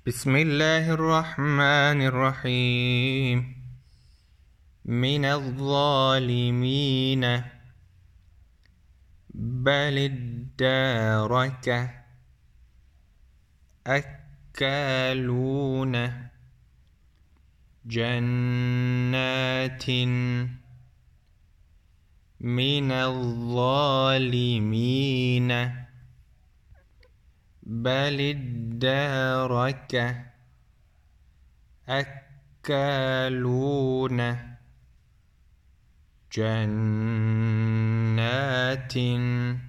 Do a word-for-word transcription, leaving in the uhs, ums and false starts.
بسم الله الرحمن الرحيم. من الظالمين بل ادارك أكالون جنات من الظالمين بل ادارك أكالون جنات